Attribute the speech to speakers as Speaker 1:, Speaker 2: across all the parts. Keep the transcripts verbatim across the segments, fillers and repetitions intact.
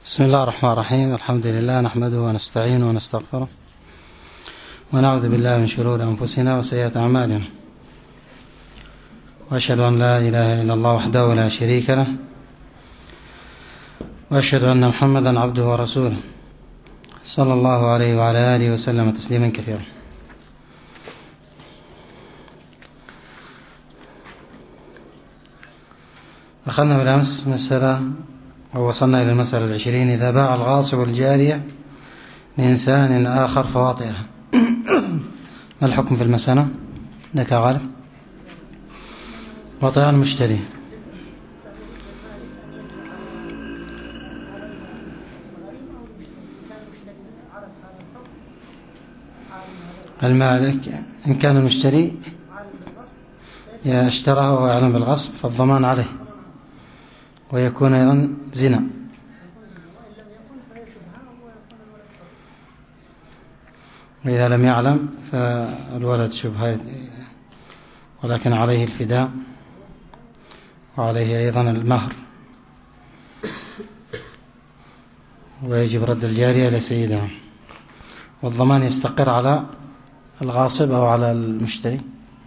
Speaker 1: بسم الله الرحمن الرحيم. الحمد لله نحمده ونستعينه ونستغفره ونعوذ بالله من شرور أنفسنا وسيئات أعمالنا، وأشهد أن لا إله إلا الله وحده لا شريك له، وأشهد أن محمدا عبده ورسوله صلى الله عليه وعلى آله وسلم تسليما كثيرا. أخذنا بالأمس مسألة ووصلنا إلى المسألة العشرين: إذا باع الغاصب الجارية لإنسان آخر فواطئها. ما الحكم في المسألة؟ لك غالب. وطئها المشتري. المالك إن كان المشتري اشتراه وهو يعلم بالغصب فالضمان عليه، ويكون أيضا زنا. وإذا لم يعلم فالولد شبهة، ولكن عليه الفداء وعليه أيضا المهر، ويجب رد الجارية إلى سيدها، والضمان يستقر على الغاصب أو على المشتري.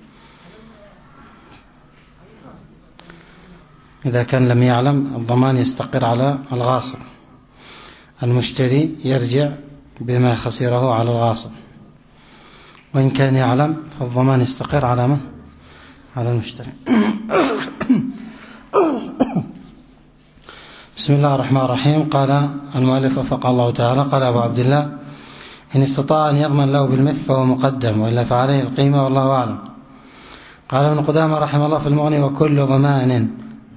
Speaker 1: إذا كان لم يعلم الضمان يستقر على الغاصب، المشتري يرجع بما خسره على الغاصب، وإن كان يعلم فالضمان يستقر على من؟ على المشتري. بسم الله الرحمن الرحيم. قال المؤلف وفقه الله تعالى: قال أبو عبد الله: إن استطاع أن يضمن له بالمثل فهو مقدم، وإلا فعليه القيمة، والله أعلم. قال ابن قدامة رحمه الله في المغني: وكل ضمان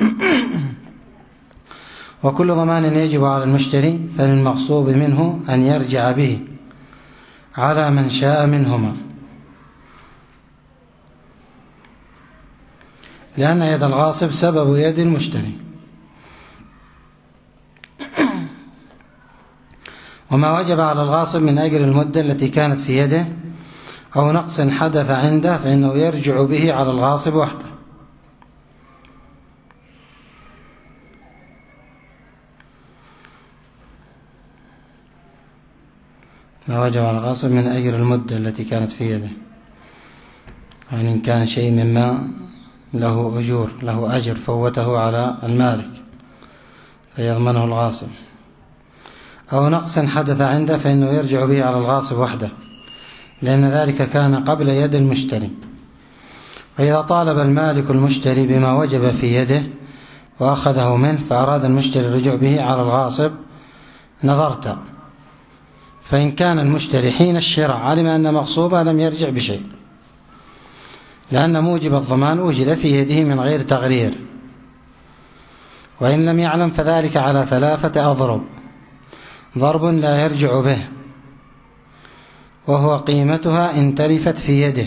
Speaker 1: وكل ضمان يجب على المشتري فللمغصوب منه أن يرجع به على من شاء منهما، لأن يد الغاصب سبب يد المشتري، وما وجب على الغاصب من أجل المدة التي كانت في يده أو نقص حدث عنده فإنه يرجع به على الغاصب وحده. ما وجب على الغاصب من أجل المدة التي كانت في يده، يعني إن كان شيء مما له أجور له أجر فوته على المالك فيضمنه الغاصب، أو نقص حدث عنده فإنه يرجع به على الغاصب وحده، لأن ذلك كان قبل يد المشتري. وإذا طالب المالك المشتري بما وجب في يده وأخذه منه فأراد المشتري الرجوع به على الغاصب، نظرت، فإن كان المشتري حين الشراء علم أن مغصوبه لم يرجع بشيء، لأن موجب الضمان وجد في يده من غير تغرير. وإن لم يعلم فذلك على ثلاثة أضرب: ضرب لا يرجع به، وهو قيمتها إن تلفت في يده،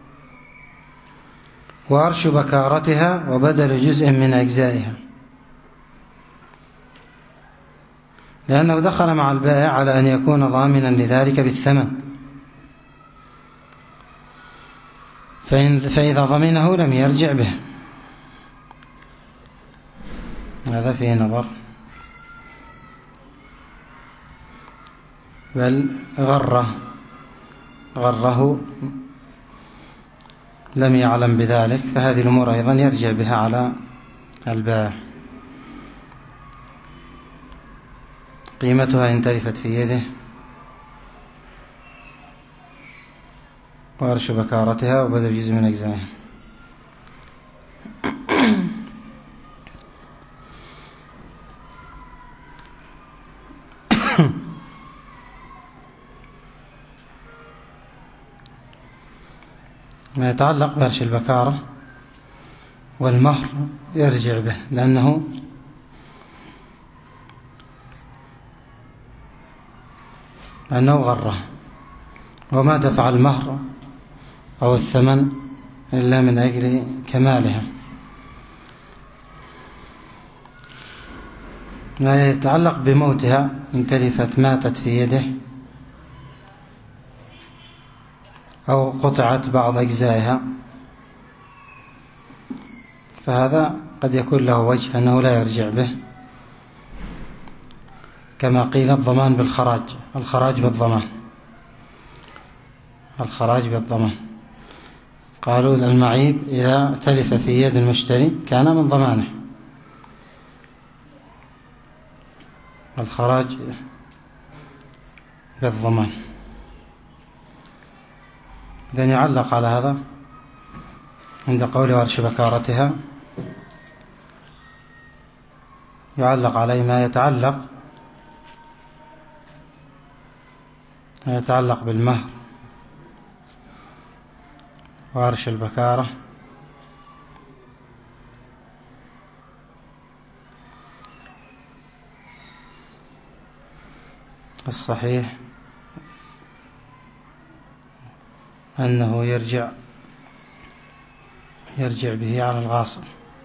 Speaker 1: وأرش بكارتها، وبدل جزء من أجزائها، لأنه دخل مع البائع على أن يكون ضامنا لذلك بالثمن، فإن فإذا ضمنه لم يرجع به. هذا فيه نظر. بل غره غره لم يعلم بذلك، فهذه الأمور أيضا يرجع بها على البائع. قيمتها إن تلفت في يده، وأرش بكارتها، وبدل جزء من أجزائها. ما يتعلق بأرش البكارة والمهر يرجع به، لأنه لأنه غره، وما دفع المهر أو الثمن إلا من أجل كمالها. ما يتعلق بموتها إن تلفت ماتت في يده أو قطعت بعض أجزائها، فهذا قد يكون له وجه أنه لا يرجع به، كما قيل الضمان بالخراج، الخراج بالضمان، الخراج بالضمان. قالوا المعيب إذا تلف في يد المشتري كان من ضمانه، الخراج بالضمان. إذن يعلق على هذا عند قول ورش بكارتها، يعلق عليه ما يتعلق ما يتعلق بالمهر وورش البكارة. الصحيح أنه يرجع يرجع به على الغاصب.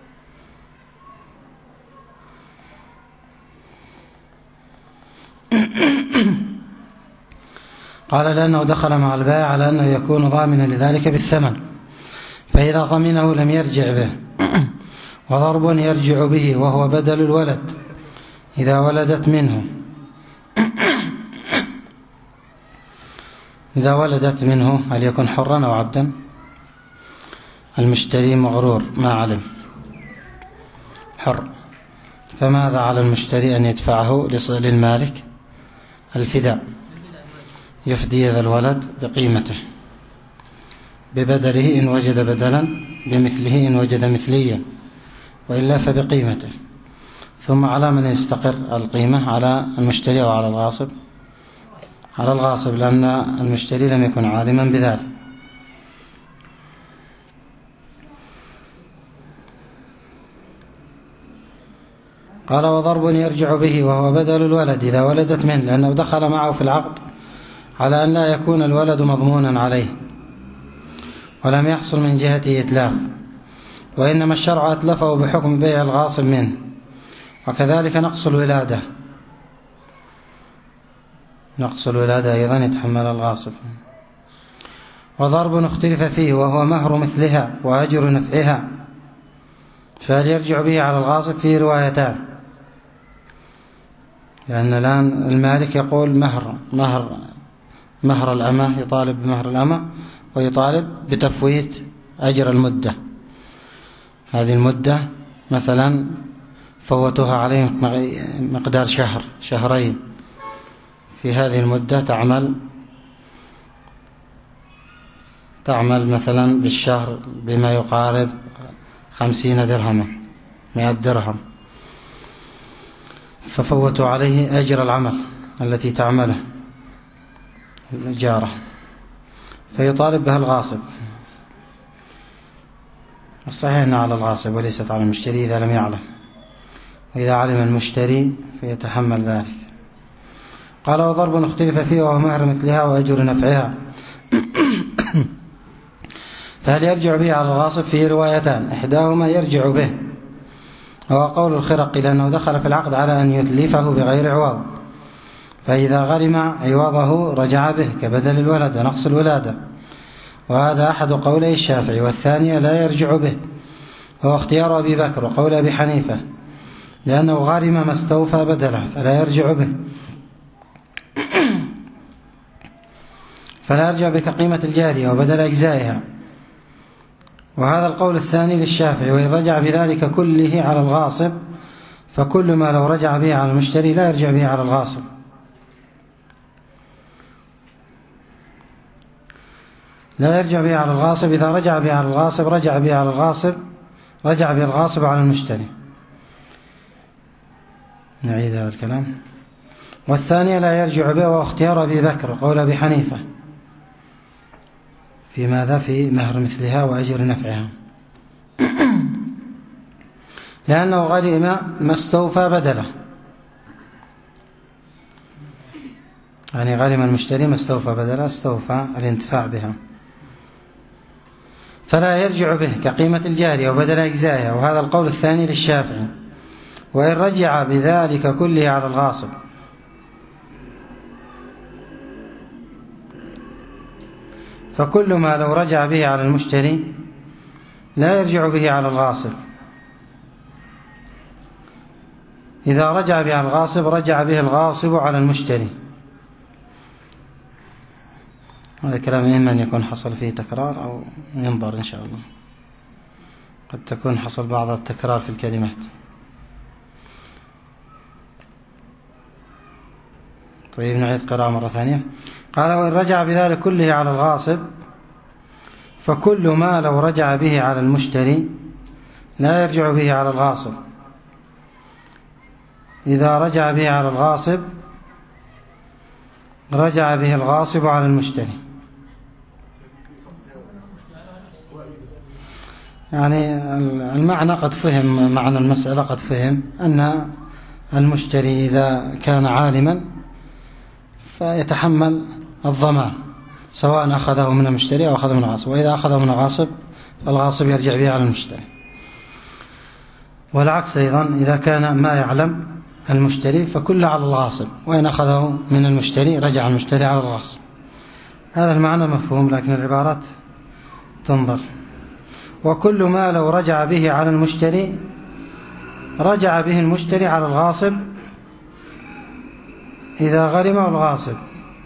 Speaker 1: قال لأنه دخل مع البائع على أنه يكون ضامنا لذلك بالثمن، فإذا ضمنه لم يرجع به. وضرب يرجع به وهو بدل الولد إذا ولدت منه إذا ولدت منه هل يكون حرا أو عبدا؟ المشتري مغرور ما علم، حر، فماذا على المشتري؟ أن يدفعه للمالك الفداء، يفدي ذا الولد بقيمته ببدله إن وجد بدلا، بمثله إن وجد مثليا، وإلا فبقيمته. ثم على من يستقر القيمة؟ على المشتري أو على الغاصب؟ على الغاصب، لأن المشتري لم يكن عالما بذلك. قال وضرب يرجع به وهو بدل الولد إذا ولدت منه، لأنه دخل معه في العقد على أن لا يكون الولد مضمونا عليه ولم يحصل من جهته إتلاف، وإنما الشرع أتلفه بحكم بيع الغاصب منه، وكذلك نقص الولادة، نقص الولادة أيضا يتحمل الغاصب. وضرب اختلف فيه وهو مهر مثلها وأجر نفعها، فهل يرجع به على الغاصب؟ فيه روايتان، لأن الآن المالك يقول مهر مهر مهر الأمة، يطالب بمهر الأمة ويطالب بتفويت أجر المدة. هذه المدة مثلا فوتوها عليه مقدار شهر شهرين، في هذه المدة تعمل تعمل مثلا بالشهر بما يقارب خمسين درهما، مئة درهم، ففوتوا عليه أجر العمل التي تعمله الإجارة، فيطالب بها الغاصب. الصحيح أنها على الغاصب وليست على المشتري إذا لم يعلم، وإذا علم المشتري فيتحمل ذلك. قال وضرب اختلف فيه وهو مهر مثلها وأجر نفعها، فهل يرجع به على الغاصب؟ فيه روايتان، إحداهما يرجع به وهو قول الخرقي، لأنه دخل في العقد على أن يتلفه بغير عوض، فإذا غرم عوضه رجع به كبدل الولد ونقص الولادة، وهذا أحد قولي الشافعي. والثانية لا يرجع به، وهو اختيار أبي بكر وقول أبي حنيفة، لأنه غرم ما استوفى بدله فلا يرجع به، فلا يرجع به كقيمة الجارية وبدل أجزائها. وهذا القول الثاني للشافعي، وإن رجع بذلك كله على الغاصب فكل ما لو رجع به على المشتري لا يرجع به على الغاصب. لا يرجع به على الغاصب، إذا رجع به على الغاصب رجع به على الغاصب رجع به الغاصب على المشتري. نعيد هذا الكلام. والثانية لا يرجع به، واختيار أبي بكر قول أبي حنيفة في ماذا؟ في مهر مثلها وأجر نفعها، لأنه غرم ما استوفى بدله، يعني غرم المشتري ما استوفى بدله، استوفى الانتفاع بها، فلا يرجع به كقيمة الجارية وبدل أجزائها. وهذا القول الثاني للشافعي. وإن رجع بذلك كله على الغاصب فكل ما لو رجع به على المشتري لا يرجع به على الغاصب، إذا رجع به الغاصب رجع به الغاصب على المشتري. هذا كلام إما أن يكون حصل فيه تكرار أو ينظر إن شاء الله، قد تكون حصل بعض التكرار في الكلمات. طيب نعيد قراءة مرة ثانية. قال: وإن رجع بذلك كله على الغاصب فكل ما لو رجع به على المشتري لا يرجع به على الغاصب. إذا رجع به على الغاصب رجع به الغاصب على المشتري. يعني المعنى قد فهم، معنى المسألة قد فهم أن المشتري إذا كان عالما فيتحمل الضمان سواء أخذه من المشتري أو أخذه من الغاصب، وإذا أخذه من الغاصب فالغاصب يرجع به على المشتري. والعكس أيضا، إذا كان ما يعلم المشتري فكله على الغاصب، وإن أخذه من المشتري رجع المشتري على الغاصب. هذا المعنى مفهوم، لكن العبارات تنظر. وكل ما لو رجع به على المشتري رجع به المشتري على الغاصب إذا غرمه الغاصب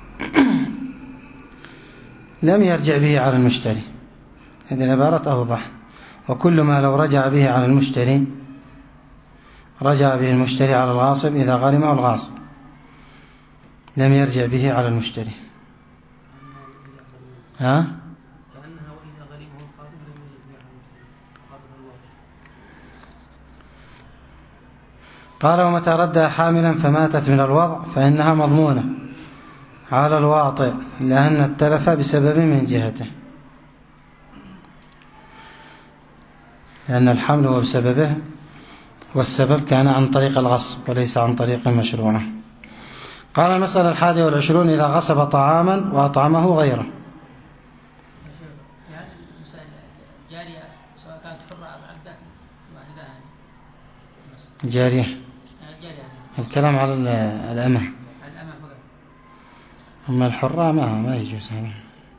Speaker 1: لم يرجع به على المشتري. هذه العبارة أوضح. وكل ما لو رجع به على المشتري رجع به المشتري على الغاصب إذا غرمه الغاصب لم يرجع به على المشتري. ها؟ قال: ومتى ردها حاملا فماتت من الوضع فإنها مضمونة على الواطئ لأن التلف بسبب من جهته، لأن الحمل هو بسببه، والسبب كان عن طريق الغصب وليس عن طريق المشروعة. قال: المسألة الحادية والعشرون: إذا غصب طعاما وأطعمه غيره. جارية، الكلام على الأمة، أما الحرة ما ما يجوز. هذا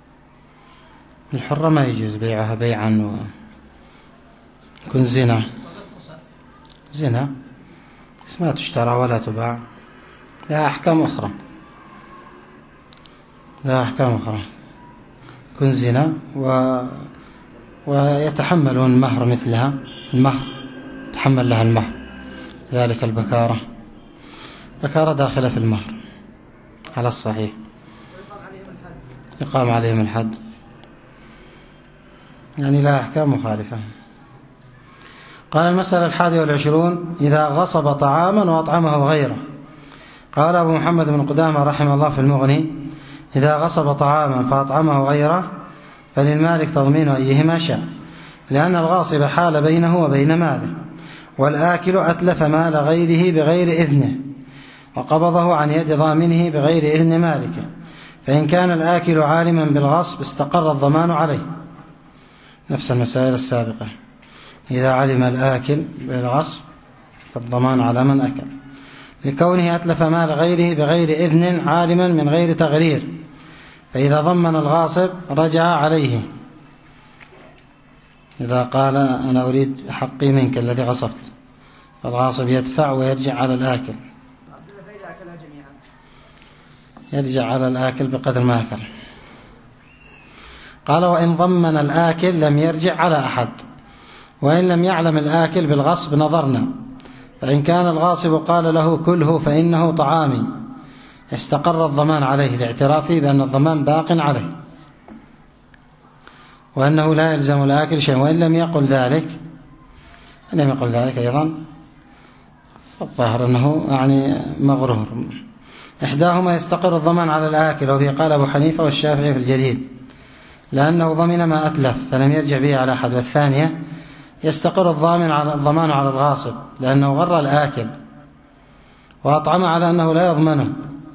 Speaker 1: الحرة ما يجوز بيعها بيعا ويكون زنا زنا اسمها تشترى ولا تباع، لها أحكام أخرى، لها أحكام أخرى يكون زنا و... ويتحملون المهر مثلها، المهر تحمل لها المهر. ذلك البكارة، بكارة داخلة في المهر على الصحيح، يقام عليهم الحد، يعني لا أحكام مخالفة. قال: المسألة الحادية والعشرون: إذا غصب طعاما وأطعمه غيره. قال أبو محمد بن قدامة رحمه الله في المغني: إذا غصب طعاما فأطعمه غيره فللمالك تضمين أيهما شاء، لأن الغاصب حال بينه وبين ماله، والآكل أتلف مال غيره بغير إذنه وقبضه عن يد ضامنه بغير إذن مالكه، فإن كان الآكل عالما بالغصب استقر الضمان عليه. نفس المسائل السابقة، إذا علم الآكل بالغصب فالضمان على من أكل، لكونه أتلف مال غيره بغير إذن عالما من غير تغرير، فإذا ضمن الغاصب رجع عليه. إذا قال: أنا أريد حقي منك الذي غصبت، فالغاصب يدفع ويرجع على الآكل، يرجع على الآكل بقدر ما أكل. قال: وإن ضمن الآكل لم يرجع على أحد، وإن لم يعلم الآكل بالغصب نظرنا، فإن كان الغاصب قال له: كله فإنه طعامي، استقر الضمان عليه لاعترافه بأن الضمان باق عليه، وأنه لا يلزم الآكل شيء. وإن لم يقل ذلك إن لم يقل ذلك أيضا فالظاهر أنه يعني مغرور. إحداهما يستقر الضمان على الآكل، وبه قال أبو حنيفة والشافعي في الجديد، لأنه ضمن ما أتلف فلم يرجع به على أحد. والثانية يستقر الضامن على الضمان على الغاصب، لأنه غر الآكل وأطعم على أنه لا يضمنه.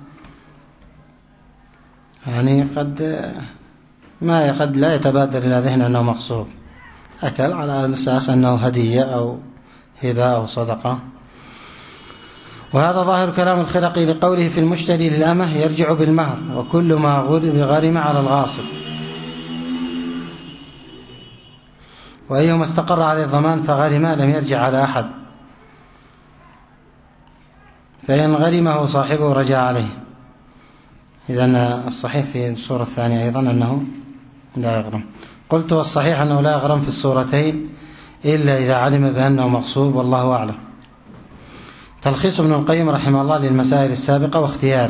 Speaker 1: يعني قد ما قد لا يتبادر إلى ذهن أنه مغصوب، أكل على الأساس أنه هدية أو هبة أو صدقة. وهذا ظاهر كلام الخرقي لقوله في المشتري للأمة يرجع بالمهر، وكل ما غرم على الغاصب، وأيهما استقر عليه الضمان فغرم لم يرجع على أحد. فإن غرمه صاحبه رجع عليه. إذن الصحيح في الصورة الثانية أيضا أنه لا يغرم. قلت والصحيح أنه لا يغرم في الصورتين إلا إذا علم بأنه مغصوب، والله أعلم. تلخيص ابن القيم رحمه الله للمسائل السابقة واختياره.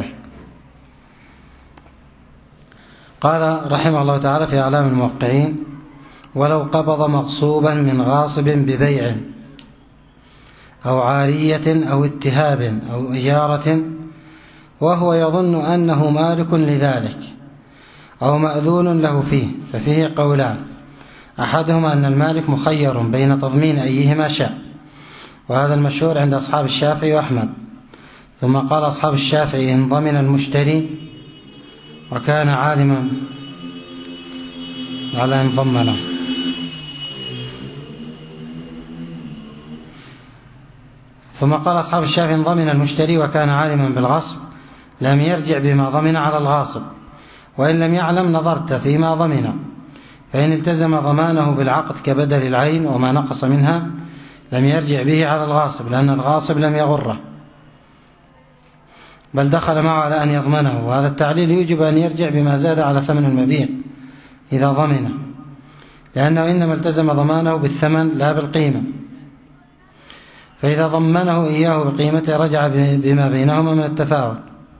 Speaker 1: قال رحمه الله تعالى في أعلام الموقعين: ولو قبض مغصوبا من غاصب ببيع أو عارية أو اتهاب أو إجارة وهو يظن أنه مالك لذلك أو مأذون له فيه، ففيه قولان: أحدهما أن المالك مخير بين تضمين أيهما شاء، وهذا المشهور عند أصحاب الشافعي وأحمد. ثم قال أصحاب الشافعي: إن ضمن المشتري وكان عالما على إن ضمنه. ثم قال أصحاب الشافعي: إن ضمن المشتري وكان عالما بالغصب لم يرجع بما ضمن على الغاصب، وإن لم يعلم نظرت فيما ضمن، فإن التزم ضمانه بالعقد كبدل العين وما نقص منها لم يرجع به على الغاصب، لأن الغاصب لم يغره بل دخل معه على أن يضمنه، وهذا التعليل يوجب أن يرجع بما زاد على ثمن المبيع إذا ضمنه، لأنه إنما التزم ضمانه بالثمن لا بالقيمة، فإذا ضمنه إياه بقيمته رجع بما بينهما من التفاوت.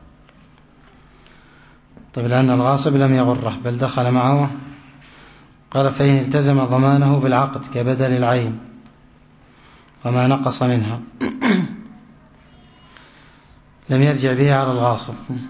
Speaker 1: طيب، لأن الغاصب لم يغره بل دخل معه، قال: فإن التزم ضمانه بالعقد كبدل العين وما نقص منها لم يرجع به على الغاصب.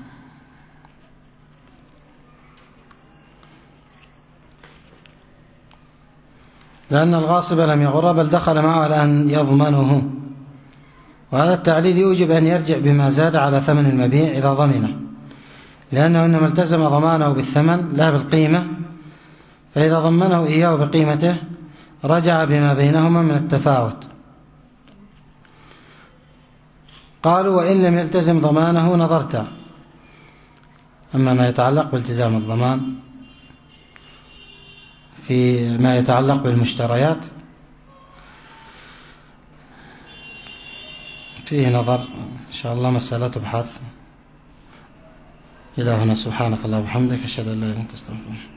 Speaker 1: لأن الغاصب لم يغره بل دخل معه على أن يضمنه، وهذا التعليل يوجب أن يرجع بما زاد على ثمن المبيع إذا ضمنه، لأنه إنما التزم ضمانه بالثمن لا بالقيمة، فإذا ضمنه إياه بقيمته رجع بما بينهما من التفاوت. قالوا: وإن لم يلتزم ضمانه نظرت. أما ما يتعلق بالتزام الضمان في ما يتعلق بالمشتريات فيه نظر إن شاء الله، مسألة تبحث. إلهنا سبحانك اللهم وبحمدك، أشهد أن لا إله إلا أنت، أستغفرك.